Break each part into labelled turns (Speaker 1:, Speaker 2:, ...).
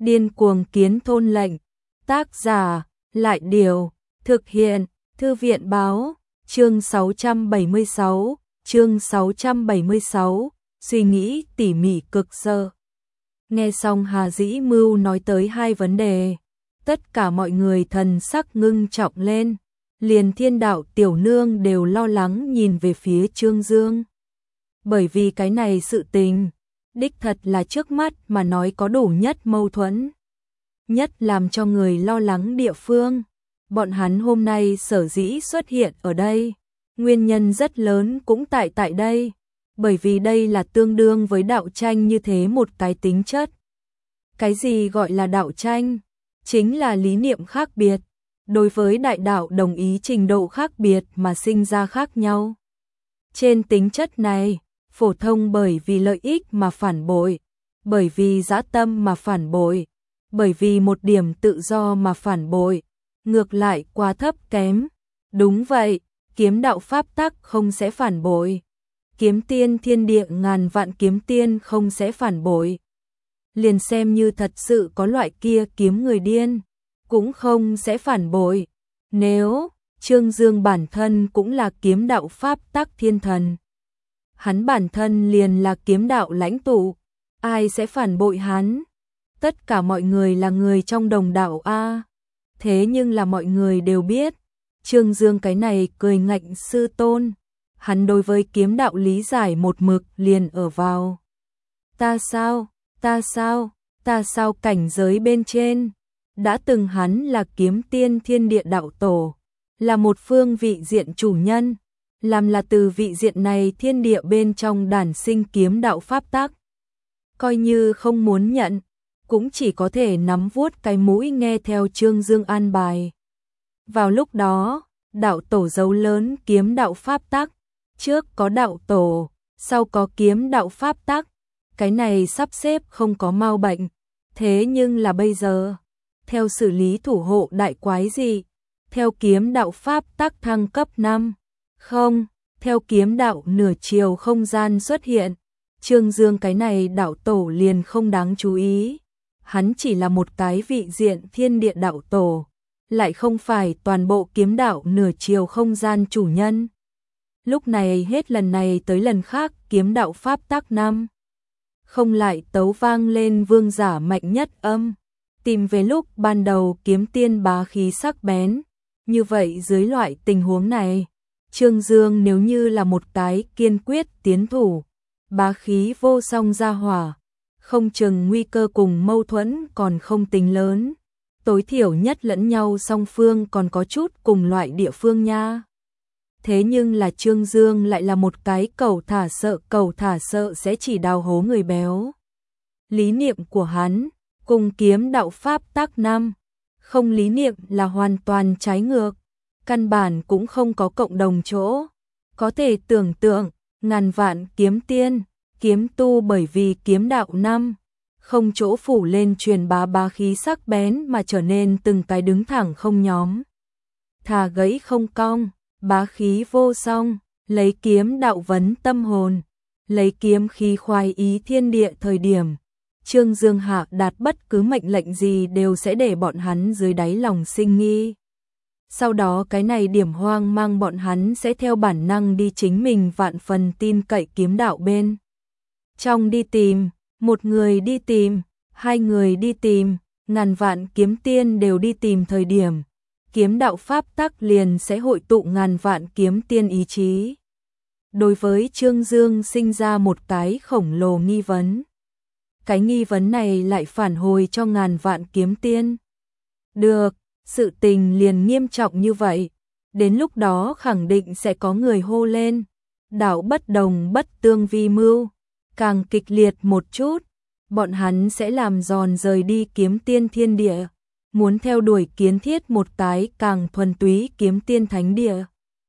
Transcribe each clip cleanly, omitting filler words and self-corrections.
Speaker 1: Điên cuồng kiến thôn lệnh. Tác giả, Lại Điều. Thực hiện, Thư viện Báo. Chương 676, chương 676, suy nghĩ tỉ mỉ cực sơ. Nghe xong Hà Dĩ Mưu nói tới hai vấn đề, tất cả mọi người thần sắc ngưng trọng lên, liền Thiên Đạo tiểu nương đều lo lắng nhìn về phía Trương Dương. Bởi vì cái này sự tình, đích thật là trước mắt mà nói có đủ nhất mâu thuẫn, nhất làm cho người lo lắng địa phương. Bọn hắn hôm nay sở dĩ xuất hiện ở đây, nguyên nhân rất lớn cũng tại đây, bởi vì đây là tương đương với đạo tranh như thế một cái tính chất. Cái gì gọi là đạo tranh? Chính là lý niệm khác biệt, đối với đại đạo đồng ý trình độ khác biệt mà sinh ra khác nhau. Trên tính chất này, phổ thông bởi vì lợi ích mà phản bội, bởi vì dã tâm mà phản bội, bởi vì một điểm tự do mà phản bội, ngược lại quá thấp kém. Đúng vậy, kiếm đạo pháp tắc không sẽ phản bội. Kiếm tiên thiên địa ngàn vạn kiếm tiên không sẽ phản bội. Liền xem như thật sự có loại kia kiếm người điên, cũng không sẽ phản bội. Nếu Trương Dương bản thân cũng là kiếm đạo pháp tắc thiên thần, hắn bản thân liền là kiếm đạo lãnh tụ, ai sẽ phản bội hắn? Tất cả mọi người là người trong đồng đạo a. Thế nhưng là mọi người đều biết, Trương Dương cái này cười ngạnh sư tôn, hắn đối với kiếm đạo lý giải một mực liền ở vào ta sao cảnh giới bên trên. Đã từng hắn là kiếm tiên thiên địa đạo tổ, là một phương vị diện chủ nhân, làm là từ vị diện này thiên địa bên trong đản sinh kiếm đạo pháp tắc. Coi như không muốn nhận, cũng chỉ có thể nắm vuốt cái mũi nghe theo Trương Dương an bài. Vào lúc đó, đạo tổ dấu lớn kiếm đạo pháp tắc, trước có đạo tổ, sau có kiếm đạo pháp tắc, cái này sắp xếp không có mau bệnh. Thế nhưng là bây giờ, theo xử lý thủ hộ đại quái gì, theo kiếm đạo pháp tắc thăng cấp 5, không, theo kiếm đạo nửa chiều không gian xuất hiện, Trương Dương cái này đạo tổ liền không đáng chú ý. Hắn chỉ là một cái vị diện thiên địa đạo tổ, lại không phải toàn bộ kiếm đạo nửa chiều không gian chủ nhân. Lúc này hết lần này tới lần khác kiếm đạo pháp tắc 5 không lại tấu vang lên vương giả mạnh nhất âm, tìm về lúc ban đầu kiếm tiên bá khí sắc bén. Như vậy dưới loại tình huống này, Trương Dương nếu như là một cái kiên quyết tiến thủ, bá khí vô song ra hỏa, không chừng nguy cơ cùng mâu thuẫn còn không tính lớn, tối thiểu nhất lẫn nhau song phương còn có chút cùng loại địa phương nha. Thế nhưng là Trương Dương lại là một cái cầu thả sợ sẽ chỉ đào hố người béo. Lý niệm của hắn cùng kiếm đạo pháp tắc 5 không lý niệm là hoàn toàn trái ngược, căn bản cũng không có cộng đồng chỗ. Có thể tưởng tượng, ngàn vạn kiếm tiên, kiếm tu bởi vì kiếm đạo 5 không chỗ phủ lên truyền bá bá khí sắc bén mà trở nên từng cái đứng thẳng không nhóm, thà gãy không cong, bá khí vô song, lấy kiếm đạo vấn tâm hồn, lấy kiếm khí khoái ý thiên địa thời điểm. Trương Dương hạ đạt bất cứ mệnh lệnh gì đều sẽ để bọn hắn dưới đáy lòng sinh nghi. Sau đó cái này điểm hoang mang bọn hắn sẽ theo bản năng đi chính mình vạn phần tin cậy kiếm đạo bên trong đi tìm, một người đi tìm, hai người đi tìm, ngàn vạn kiếm tiên đều đi tìm thời điểm, kiếm đạo pháp tắc liền sẽ hội tụ ngàn vạn kiếm tiên ý chí. Đối với Trương Dương sinh ra một cái khổng lồ nghi vấn. Cái nghi vấn này lại phản hồi cho ngàn vạn kiếm tiên. Được, sự tình liền nghiêm trọng như vậy, đến lúc đó khẳng định sẽ có người hô lên, đạo bất đồng bất tương vi mưu, càng kịch liệt một chút, bọn hắn sẽ làm giòn rời đi kiếm tiên thiên địa, muốn theo đuổi kiến thiết một cái càng thuần túy kiếm tiên thánh địa.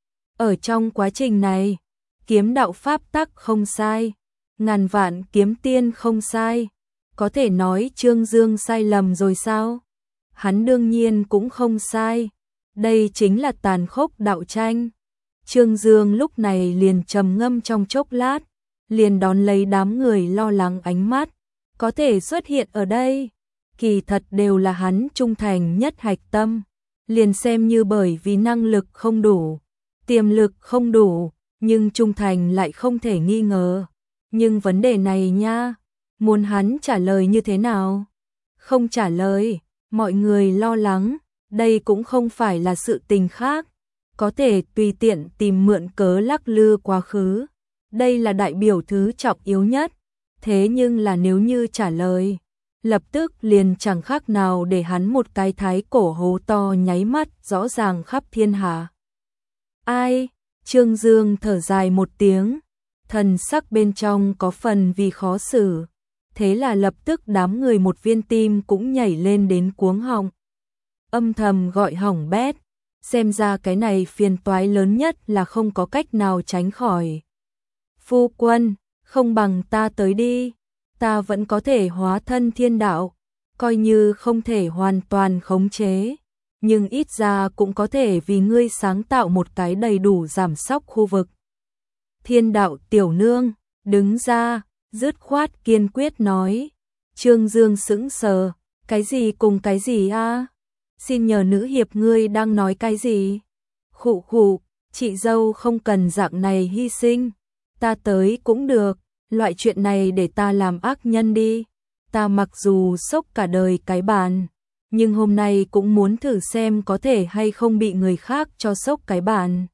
Speaker 1: Ở trong quá trình này, kiếm đạo pháp tắc không sai, ngàn vạn kiếm tiên không sai, có thể nói Trương Dương sai lầm rồi sao? Hắn đương nhiên cũng không sai, đây chính là tàn khốc đạo tranh. Trương Dương lúc này liền trầm ngâm trong chốc lát, liền đón lấy đám người lo lắng ánh mắt, có thể xuất hiện ở đây. kỳ thật đều là hắn trung thành nhất hạch tâm, liền xem như bởi vì năng lực không đủ, tiềm lực không đủ, nhưng trung thành lại không thể nghi ngờ. Nhưng vấn đề này nha, muốn hắn trả lời như thế nào? Không trả lời, mọi người lo lắng, đây cũng không phải là sự tình khác, có thể tùy tiện tìm mượn cớ lắc lư quá khứ. Đây là đại biểu thứ trọng yếu nhất, thế nhưng là nếu như trả lời, lập tức liền chẳng khác nào để hắn một cái thái cổ hố to nháy mắt rõ ràng khắp thiên hạ. Ai? Trương Dương thở dài một tiếng, thần sắc bên trong có phần vì khó xử, thế là lập tức đám người một viên tim cũng nhảy lên đến cuống họng. Âm thầm gọi hỏng bét, xem ra cái này phiền toái lớn nhất là không có cách nào tránh khỏi. Phu quân, không bằng ta tới đi, ta vẫn có thể hóa thân thiên đạo, coi như không thể hoàn toàn khống chế, nhưng ít ra cũng có thể vì ngươi sáng tạo một cái đầy đủ giảm sóc khu vực. Thiên đạo tiểu nương, đứng ra, dứt khoát kiên quyết nói. Trương Dương sững sờ, cái gì cùng cái gì a? Xin nhờ nữ hiệp ngươi đang nói cái gì? Khụ khụ, chị dâu không cần dạng này hy sinh, ta tới cũng được, loại chuyện này để ta làm ác nhân đi. Ta mặc dù sốc cả đời cái bàn, nhưng hôm nay cũng muốn thử xem có thể hay không bị người khác cho sốc cái bàn.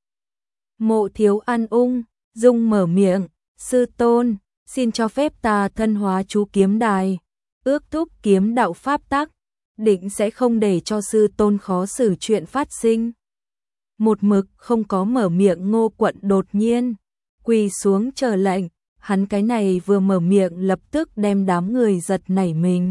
Speaker 1: Mộ Thiếu An ung dung mở miệng, sư tôn, xin cho phép ta thân hóa chú kiếm đài, ước thúc kiếm đạo pháp tắc, định sẽ không để cho sư tôn khó xử chuyện phát sinh. Một mực không có mở miệng Ngô Quận đột nhiên quỳ xuống chờ lệnh, hắn cái này vừa mở miệng lập tức đem đám người giật nảy mình.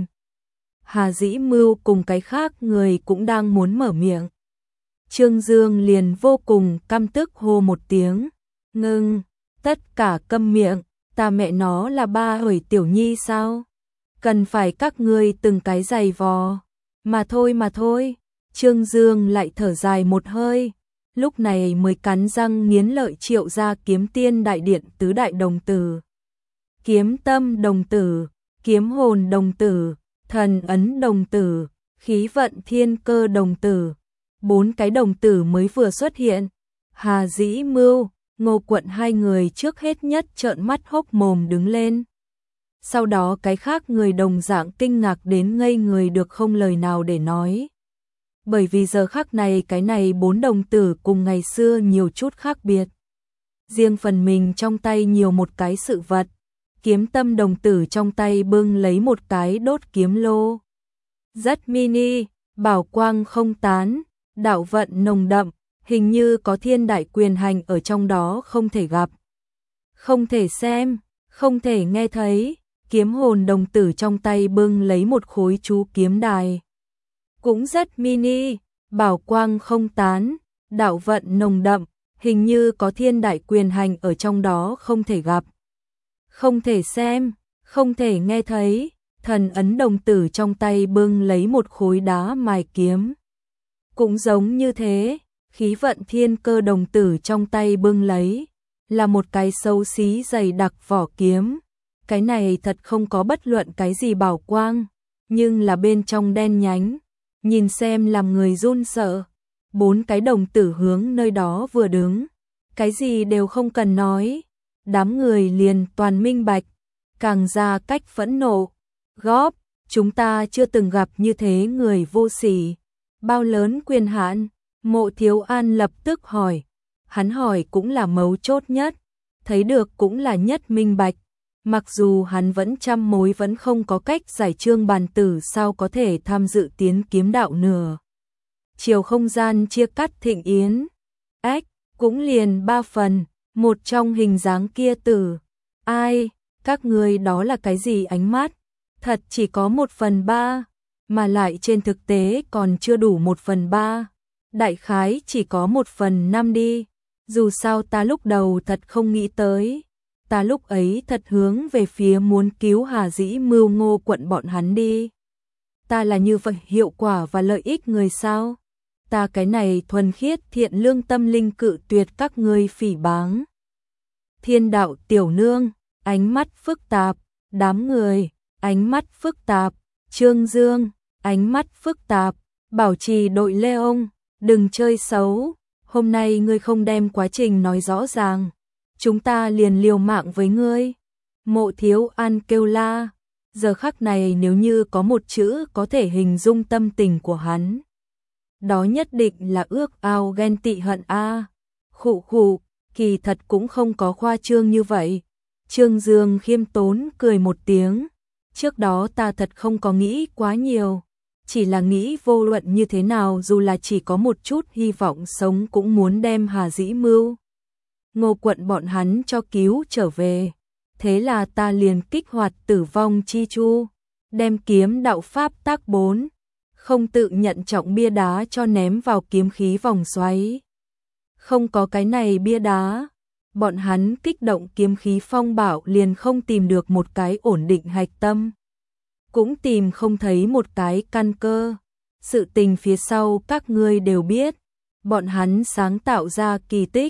Speaker 1: Hà Dĩ Mưu cùng cái khác người cũng đang muốn mở miệng. Trương Dương liền vô cùng căm tức hô một tiếng, ngưng, tất cả câm miệng, ta mẹ nó là ba hởi tiểu nhi sao? Cần phải các ngươi từng cái giày vò, mà thôi. Trương Dương lại thở dài một hơi, lúc này mới cắn răng nghiến lợi triệu ra kiếm tiên đại điện tứ đại đồng tử. Kiếm tâm đồng tử, kiếm hồn đồng tử, thần ấn đồng tử, khí vận thiên cơ đồng tử. 4 cái đồng tử mới vừa xuất hiện. Hà Dĩ Mưu, Ngô Quận hai người trước hết nhất trợn mắt hốc mồm đứng lên. Sau đó cái khác người đồng dạng kinh ngạc đến ngây người được không lời nào để nói. Bởi vì giờ khắc này cái này 4 đồng tử cùng ngày xưa nhiều chút khác biệt. Riêng phần mình trong tay nhiều một cái sự vật. Kiếm tâm đồng tử trong tay bưng lấy một cái đốt kiếm lô. Rất mini, bảo quang không tán, đạo vận nồng đậm, hình như có thiên đại quyền hành ở trong đó không thể gặp, không thể xem, không thể nghe thấy. Kiếm hồn đồng tử trong tay bưng lấy một khối chú kiếm đài. Cũng rất mini, bảo quang không tán, đạo vận nồng đậm, hình như có thiên đại quyền hành ở trong đó không thể gặp, không thể xem, không thể nghe thấy. Thần ấn đồng tử trong tay bưng lấy một khối đá mài kiếm. Cũng giống như thế, khí vận thiên cơ đồng tử trong tay bưng lấy là một cái xấu xí dày đặc vỏ kiếm. Cái này thật không có bất luận cái gì bảo quang, nhưng là bên trong đen nhánh, nhìn xem làm người run sợ. 4 cái đồng tử hướng nơi đó vừa đứng, cái gì đều không cần nói, đám người liền toàn minh bạch, càng ra cách phẫn nộ. Góp, chúng ta chưa từng gặp như thế người vô sỉ, bao lớn quyền hạn. Mộ Thiếu An lập tức hỏi, hắn hỏi cũng là mấu chốt nhất, thấy được cũng là nhất minh bạch. Mặc dù hắn vẫn trăm mối vẫn không có cách giải trương bàn tử sao có thể tham dự tiến kiếm đạo nửa chiều không gian chia cắt thịnh yến. Ách, cũng liền 3 phần, một trong hình dáng kia tử. Ai, các ngươi đó là cái gì ánh mắt? Thật chỉ có 1/3, mà lại trên thực tế còn chưa đủ 1/3. Đại khái chỉ có 1/5 đi. Dù sao ta lúc đầu thật không nghĩ tới. Ta lúc ấy thật hướng về phía muốn cứu Hà Dĩ Mưu Ngô Quận bọn hắn đi. Ta là như vậy hiệu quả và lợi ích người sao? Ta cái này thuần khiết thiện lương tâm linh cự tuyệt các ngươi phỉ báng. Thiên đạo tiểu nương, ánh mắt phức tạp, đám người, ánh mắt phức tạp. Trương Dương, ánh mắt phức tạp, bảo trì đội Leon, đừng chơi xấu, hôm nay ngươi không đem quá trình nói rõ ràng, chúng ta liền liều mạng với ngươi. Mộ Thiếu An kêu la, giờ khắc này nếu như có một chữ có thể hình dung tâm tình của hắn, đó nhất định là ước ao ghen tị hận a. Khụ khụ, kỳ thật cũng không có khoa trương như vậy. Trương Dương khiêm tốn cười một tiếng, trước đó ta thật không có nghĩ quá nhiều, chỉ là nghĩ vô luận như thế nào dù là chỉ có một chút hy vọng sống cũng muốn đem Hà Dĩ Mưu, Ngô Quận bọn hắn cho cứu trở về. Thế là ta liền kích hoạt Tử Vong Chi Chu, đem kiếm đạo pháp tác 4, không tự nhận trọng bia đá cho ném vào kiếm khí vòng xoáy. Không có cái này bia đá, bọn hắn kích động kiếm khí phong bạo liền không tìm được một cái ổn định hạch tâm, cũng tìm không thấy một cái căn cơ. Sự tình phía sau các ngươi đều biết, bọn hắn sáng tạo ra kỳ tích.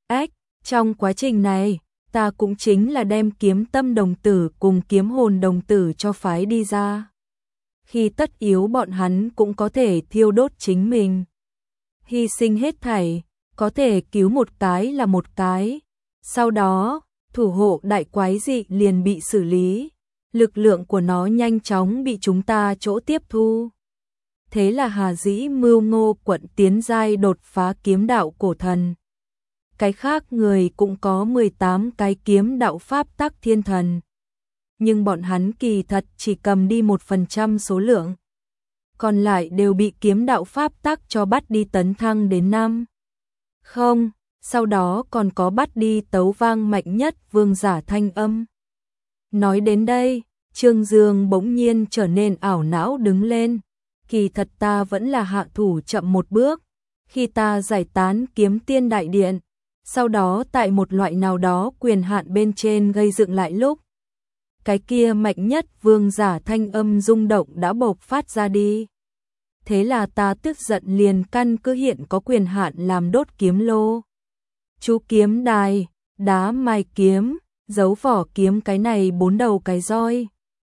Speaker 1: Trong quá trình này, ta cũng chính là đem kiếm tâm đồng tử cùng kiếm hồn đồng tử cho phái đi ra. Khi tất yếu bọn hắn cũng có thể thiêu đốt chính mình, hy sinh hết thảy, có thể cứu một cái là một cái. Sau đó, thủ hộ đại quái dị liền bị xử lý, lực lượng của nó nhanh chóng bị chúng ta chỗ tiếp thu. Thế là Hà Dĩ Mưu Ngô Quận tiến giai đột phá kiếm đạo cổ thần. Cái khác người cũng có 18 cái kiếm đạo pháp tắc thiên thần, nhưng bọn hắn kỳ thật chỉ cầm đi 1% số lượng, còn lại đều bị kiếm đạo pháp tắc cho bắt đi tấn thăng đến 5. Không, sau đó còn có bắt đi tấu vang mạnh nhất vương giả thanh âm. Nói đến đây, Trương Dương bỗng nhiên trở nên ảo não đứng lên, kỳ thật ta vẫn là hạ thủ chậm một bước, khi ta giải tán kiếm tiên đại điện, sau đó tại một loại nào đó quyền hạn bên trên gây dựng lại lúc, cái kia mạnh nhất vương giả thanh âm rung động đã bộc phát ra đi. Thế là ta tức giận liền căn cứ hiện có quyền hạn làm đốt kiếm lô, chú kiếm đài, đá mai kiếm, dấu vỏ kiếm cái này 4 đầu cái roi.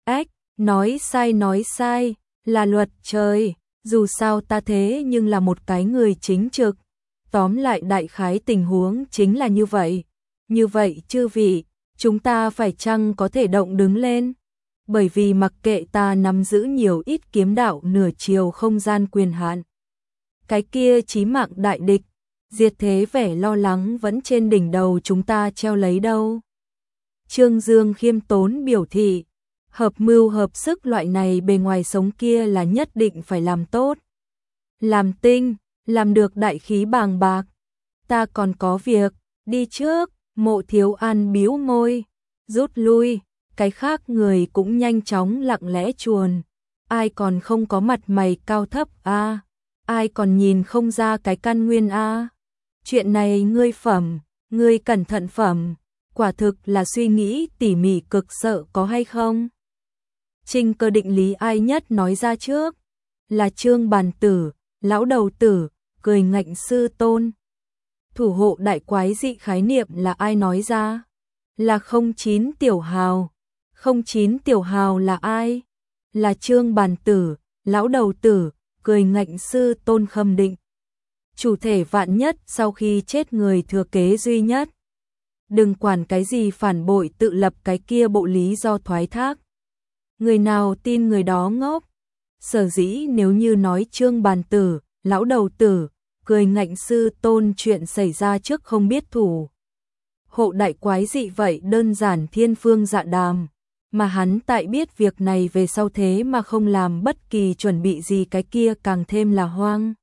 Speaker 1: Nói sai, là luật trời, dù sao ta thế nhưng là một cái người chính trực. Tóm lại đại khái tình huống chính là như vậy. Như vậy chư vị, chúng ta phải chăng có thể động đứng lên? Bởi vì mặc kệ ta nắm giữ nhiều ít kiếm đạo nửa chiều không gian quyền hạn, cái kia chí mạng đại địch, diệt thế vẻ lo lắng vẫn trên đỉnh đầu chúng ta treo lấy đâu. Trương Dương khiêm tốn biểu thị, hợp mưu hợp sức loại này bề ngoài sống kia là nhất định phải làm tốt, làm tinh, làm được đại khí bàng bạc. Ta còn có việc, đi trước. Mộ Thiếu An bĩu môi, rút lui, cái khác người cũng nhanh chóng lặng lẽ chuồn. Ai còn không có mặt mày cao thấp a? Ai còn nhìn không ra cái căn nguyên a? Chuyện này ngươi phẩm, ngươi cẩn thận phẩm, quả thực là suy nghĩ tỉ mỉ cực sợ có hay không? Trinh Cơ định lý ai nhất nói ra trước? Là Trương Bàn Tử, lão đầu tử, cười ngạnh sư tôn. Thủ hộ đại quái dị khái niệm là ai nói ra? Là 09 Tiểu Hào. 09 Tiểu Hào là ai? Là Trương Bàn Tử, lão đầu tử, cười ngạnh sư tôn khâm định. Chủ thể vạn nhất sau khi chết người thừa kế duy nhất. Đừng quản cái gì phản bội tự lập cái kia bộ lý do thoái thác. Người nào tin người đó ngốc. Sở dĩ nếu như nói Trương Bàn Tử, lão đầu tử, cười ngạnh sư tôn chuyện xảy ra trước không biết thủ hộ đại quái dị vậy đơn giản thiên phương dạ đàm, mà hắn tại biết việc này về sau thế mà không làm bất kỳ chuẩn bị gì cái kia càng thêm là hoang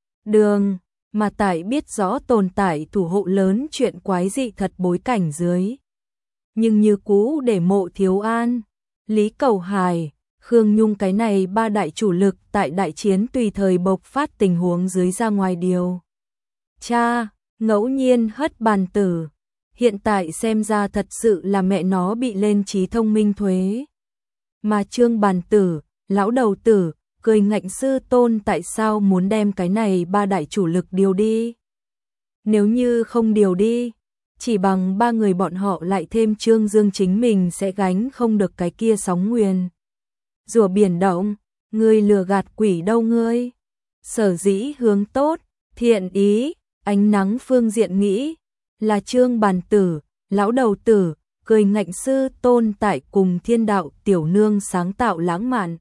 Speaker 1: đường, mà tại biết rõ tồn tại thủ hộ lớn chuyện quái dị thật bối cảnh dưới. Nhưng như cũ để Mộ Thiếu An, Lý Cầu Hải, Khương Nhung cái này ba đại chủ lực tại đại chiến tùy thời bộc phát tình huống dưới ra ngoài điều. Cha, ngẫu nhiên hất bàn tử, hiện tại xem ra thật sự là mẹ nó bị lên trí thông minh thuế. Mà Trương Bàn Tử, lão đầu tử, cười ngạnh sư tôn tại sao muốn đem cái này ba đại chủ lực điều đi? Nếu như không điều đi, chỉ bằng ba người bọn họ lại thêm Trương Dương chính mình sẽ gánh không được cái kia sóng nguyền. Rùa biển động, Ngươi lừa gạt quỷ đâu ngươi? Sở dĩ hướng tốt, thiện ý, ánh nắng phương diện nghĩ, là Trương Bàn Tử, lão đầu tử, cười ngạnh sư tôn tại cùng Thiên Đạo tiểu nương sáng tạo lãng mạn.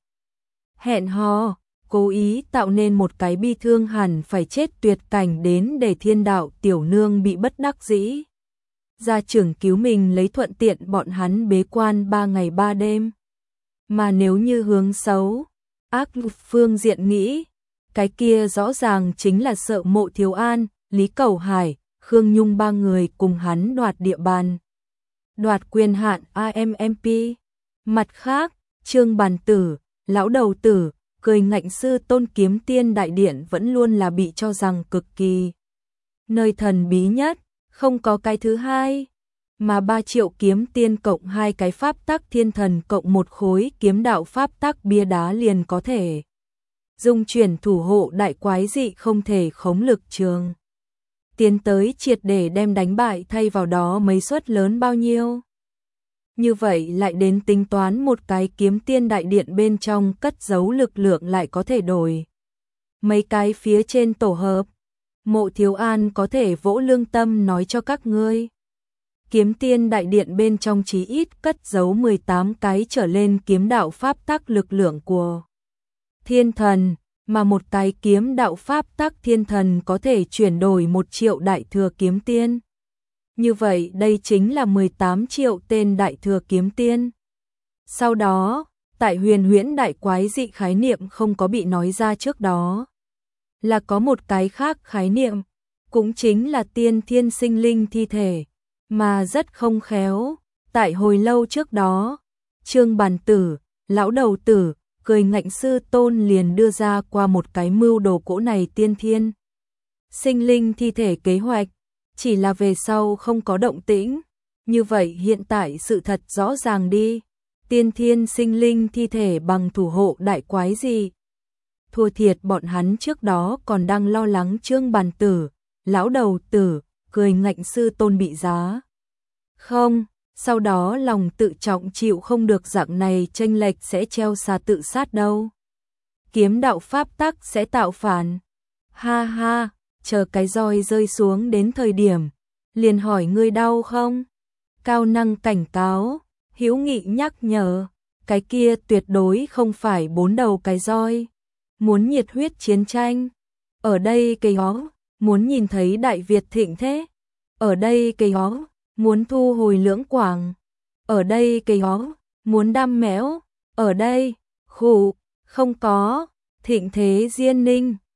Speaker 1: Hẹn hò, cố ý tạo nên một cái bi thương hẳn phải chết tuyệt cảnh đến để Thiên Đạo tiểu nương bị bất đắc dĩ. Gia trưởng cứu mình lấy thuận tiện bọn hắn bế quan 3 ngày 3 đêm. Mà nếu như hướng xấu, ác phương diện nghĩ, cái kia rõ ràng chính là sợ Mộ Thiếu An, Lý Cẩu Hải, Khương Nhung ba người cùng hắn đoạt địa bàn, đoạt quyền hạn AMMP. Mặt khác, Trương Bàn Tử, lão đầu tử, cười ngạnh sư tôn kiếm tiên đại điện vẫn luôn là bị cho rằng cực kỳ nơi thần bí nhất, không có cái thứ hai. Mà 3 triệu kiếm tiên cộng 2 cái pháp tắc thiên thần cộng một khối kiếm đạo pháp tắc bia đá liền có thể dung chuyển thủ hộ đại quái dị không thể khống lực trường. Tiến tới triệt để đem đánh bại thay vào đó mấy suất lớn bao nhiêu. Như vậy lại đến tính toán một cái kiếm tiên đại điện bên trong cất giấu lực lượng lại có thể đổi. Mấy cái phía trên tổ hợp, Mộ Thiếu An có thể vỗ lương tâm nói cho các ngươi. Kiếm tiên đại điện bên trong chí ít cất giấu 18 cái trở lên kiếm đạo pháp tắc lực lượng của thiên thần, mà một cái kiếm đạo pháp tắc thiên thần có thể chuyển đổi 1 triệu đại thừa kiếm tiên. Như vậy đây chính là 18 triệu tên đại thừa kiếm tiên. Sau đó, tại huyền huyễn đại quái dị khái niệm không có bị nói ra trước đó, là có một cái khác khái niệm, cũng chính là tiên thiên sinh linh thi thể, mà rất không khéo. Tại hồi lâu trước đó, Trương Bàn Tử, lão đầu tử, cười ngạnh sư tôn liền đưa ra qua một cái mưu đồ cỗ này tiên thiên sinh linh thi thể kế hoạch, chỉ là về sau không có động tĩnh. Như vậy hiện tại sự thật rõ ràng đi, tiên thiên sinh linh thi thể bằng thủ hộ đại quái gì. Thua thiệt bọn hắn trước đó còn đang lo lắng Trương Bàn Tử, lão đầu tử, cười ngạnh sư tôn bị giá. Không, sau đó lòng tự trọng chịu không được dạng này chênh lệch sẽ treo xà tự sát đâu. Kiếm đạo pháp tắc sẽ tạo phản. Ha ha, chờ cái roi rơi xuống đến thời điểm, liền hỏi ngươi đau không? Cao năng cảnh cáo, hữu nghị nhắc nhở, cái kia tuyệt đối không phải 4 đầu cái roi. Muốn nhiệt huyết chiến tranh, ở đây cây ó, muốn nhìn thấy Đại Việt thịnh thế, ở đây cây ó, muốn thu hồi Lưỡng Quảng, ở đây cây ó, muốn đam mẽo, ở đây, khủ, không có, thịnh thế Diên Ninh.